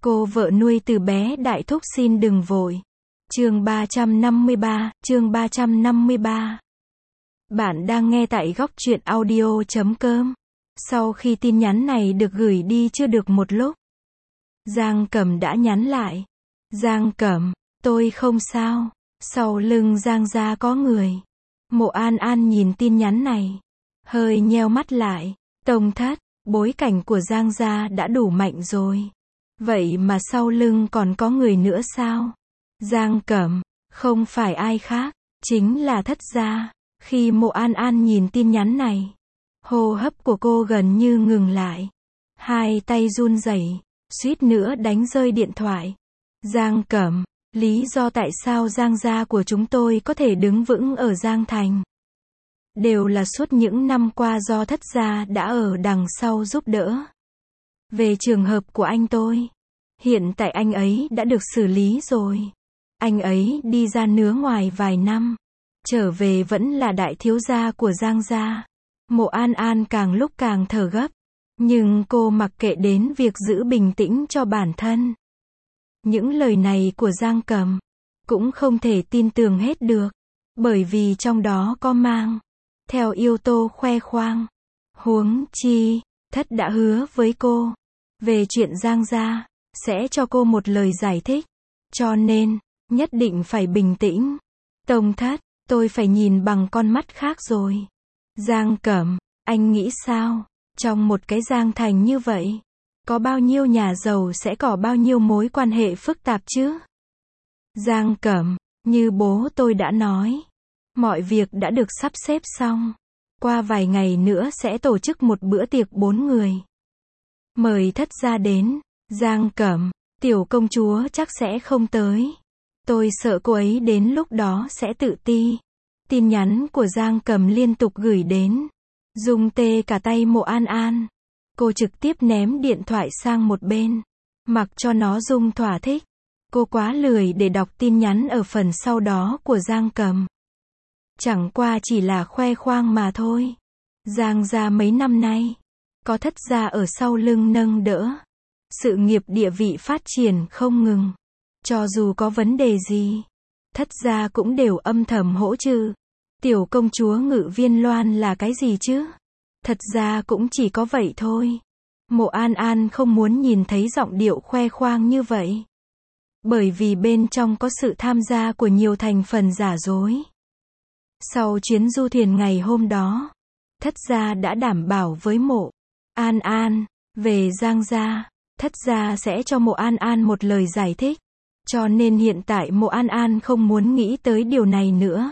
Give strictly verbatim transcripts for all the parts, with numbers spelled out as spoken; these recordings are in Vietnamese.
Cô vợ nuôi từ bé đại thúc xin đừng vội. Chương ba trăm năm mươi ba, chương ba trăm năm mươi ba. Bạn đang nghe tại góc truyện audio chấm com. Sau khi tin nhắn này được gửi đi chưa được một lúc, Giang Cẩm đã nhắn lại. Giang Cẩm, tôi không sao. Sau lưng Giang gia có người. Mộ An An nhìn tin nhắn này, hơi nheo mắt lại. Tông thất, bối cảnh của Giang gia đã đủ mạnh rồi. Vậy mà sau lưng còn có người nữa sao? Giang Cẩm, không phải ai khác, chính là thất gia. Khi Mộ An An nhìn tin nhắn này, hô hấp của cô gần như ngừng lại. Hai tay run rẩy, suýt nữa đánh rơi điện thoại. Giang Cẩm, lý do tại sao Giang gia của chúng tôi có thể đứng vững ở Giang Thành, đều là suốt những năm qua do thất gia đã ở đằng sau giúp đỡ. Về trường hợp của anh tôi, hiện tại anh ấy đã được xử lý rồi. Anh ấy đi ra nước ngoài vài năm, trở về vẫn là đại thiếu gia của Giang gia. Mộ An An càng lúc càng thở gấp, nhưng cô mặc kệ đến việc giữ bình tĩnh cho bản thân. Những lời này của Giang Cẩm cũng không thể tin tưởng hết được, bởi vì trong đó có mang theo yếu tố khoe khoang. Huống chi, thất đã hứa với cô về chuyện Giang gia sẽ cho cô một lời giải thích, cho nên nhất định phải bình tĩnh. Tông thất, tôi phải nhìn bằng con mắt khác rồi. Giang Cẩm, anh nghĩ sao? Trong một cái Giang Thành như vậy, có bao nhiêu nhà giàu sẽ có bao nhiêu mối quan hệ phức tạp chứ? Giang Cẩm, như bố tôi đã nói, mọi việc đã được sắp xếp xong. Qua vài ngày nữa sẽ tổ chức một bữa tiệc bốn người, mời thất gia đến. Giang Cẩm, tiểu công chúa chắc sẽ không tới. Tôi sợ cô ấy đến lúc đó sẽ tự ti. Tin nhắn của Giang Cẩm liên tục gửi đến, rung tê cả tay Mộ An An. Cô trực tiếp ném điện thoại sang một bên, mặc cho nó rung thỏa thích. Cô quá lười để đọc tin nhắn ở phần sau đó của Giang Cẩm. Chẳng qua chỉ là khoe khoang mà thôi. Giang gia mấy năm nay, có thất gia ở sau lưng nâng đỡ, sự nghiệp địa vị phát triển không ngừng. Cho dù có vấn đề gì, thất gia cũng đều âm thầm hỗ trợ. Tiểu công chúa Ngự Viên Loan là cái gì chứ? Thật ra cũng chỉ có vậy thôi. Mộ An An không muốn nhìn thấy giọng điệu khoe khoang như vậy, bởi vì bên trong có sự tham gia của nhiều thành phần giả dối. Sau chuyến du thuyền ngày hôm đó, thất gia đã đảm bảo với Mộ An An về Giang gia, thất gia sẽ cho Mộ An An một lời giải thích. Cho nên hiện tại Mộ An An không muốn nghĩ tới điều này nữa.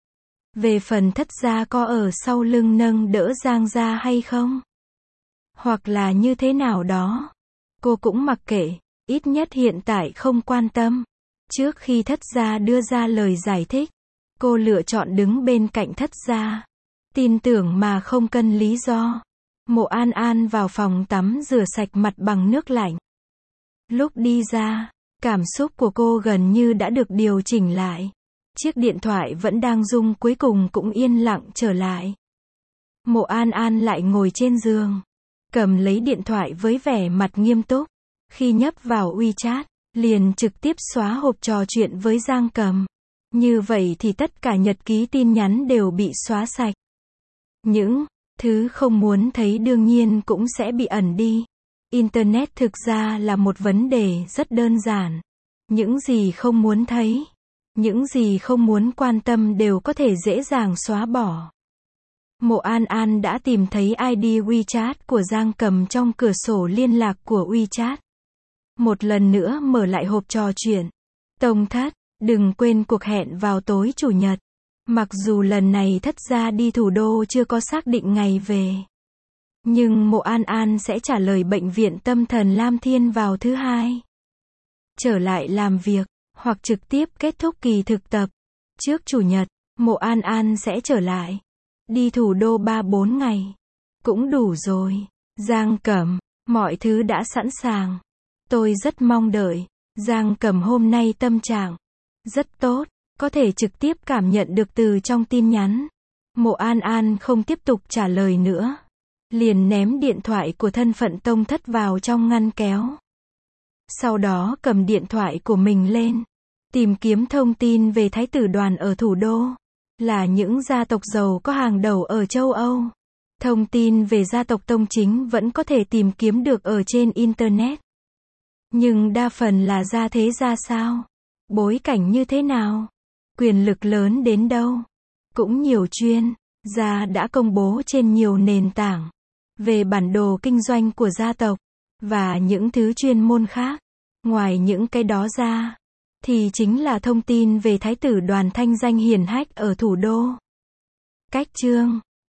Về phần thất gia có ở sau lưng nâng đỡ Giang gia hay không, hoặc là như thế nào đó, cô cũng mặc kệ, ít nhất hiện tại không quan tâm. Trước khi thất gia đưa ra lời giải thích, cô lựa chọn đứng bên cạnh thất gia, tin tưởng mà không cần lý do. Mộ An An vào phòng tắm rửa sạch mặt bằng nước lạnh. Lúc đi ra, cảm xúc của cô gần như đã được điều chỉnh lại. Chiếc điện thoại vẫn đang rung cuối cùng cũng yên lặng trở lại. Mộ An An lại ngồi trên giường, cầm lấy điện thoại với vẻ mặt nghiêm túc. Khi nhấp vào WeChat, liền trực tiếp xóa hộp trò chuyện với Giang Cẩm. Như vậy thì tất cả nhật ký tin nhắn đều bị xóa sạch. Những thứ không muốn thấy đương nhiên cũng sẽ bị ẩn đi. Internet thực ra là một vấn đề rất đơn giản. Những gì không muốn thấy, những gì không muốn quan tâm đều có thể dễ dàng xóa bỏ. Mộ An An đã tìm thấy i đê WeChat của Giang Cẩm trong cửa sổ liên lạc của WeChat. Một lần nữa mở lại hộp trò chuyện. Tông thất, đừng quên cuộc hẹn vào tối chủ nhật. Mặc dù lần này thất gia đi thủ đô chưa có xác định ngày về, nhưng Mộ An An sẽ trả lời bệnh viện tâm thần Lam Thiên vào thứ hai. Trở lại làm việc, hoặc trực tiếp kết thúc kỳ thực tập. Trước chủ nhật, Mộ An An sẽ trở lại. Đi thủ đô ba bốn ngày. Cũng đủ rồi. Giang Cẩm, mọi thứ đã sẵn sàng. Tôi rất mong đợi. Giang Cẩm hôm nay tâm trạng rất tốt, có thể trực tiếp cảm nhận được từ trong tin nhắn. Mộ An An không tiếp tục trả lời nữa, liền ném điện thoại của thân phận tông thất vào trong ngăn kéo. Sau đó cầm điện thoại của mình lên, tìm kiếm thông tin về thái tử đoàn ở thủ đô, là những gia tộc giàu có hàng đầu ở châu Âu. Thông tin về gia tộc Tông Chính vẫn có thể tìm kiếm được ở trên Internet. Nhưng đa phần là gia thế ra sao? Bối cảnh như thế nào? Quyền lực lớn đến đâu? Cũng nhiều chuyên gia đã công bố trên nhiều nền tảng về bản đồ kinh doanh của gia tộc và những thứ chuyên môn khác. Ngoài những cái đó ra, thì chính là thông tin về thái tử đoàn thanh danh hiển hách ở thủ đô. Cách chương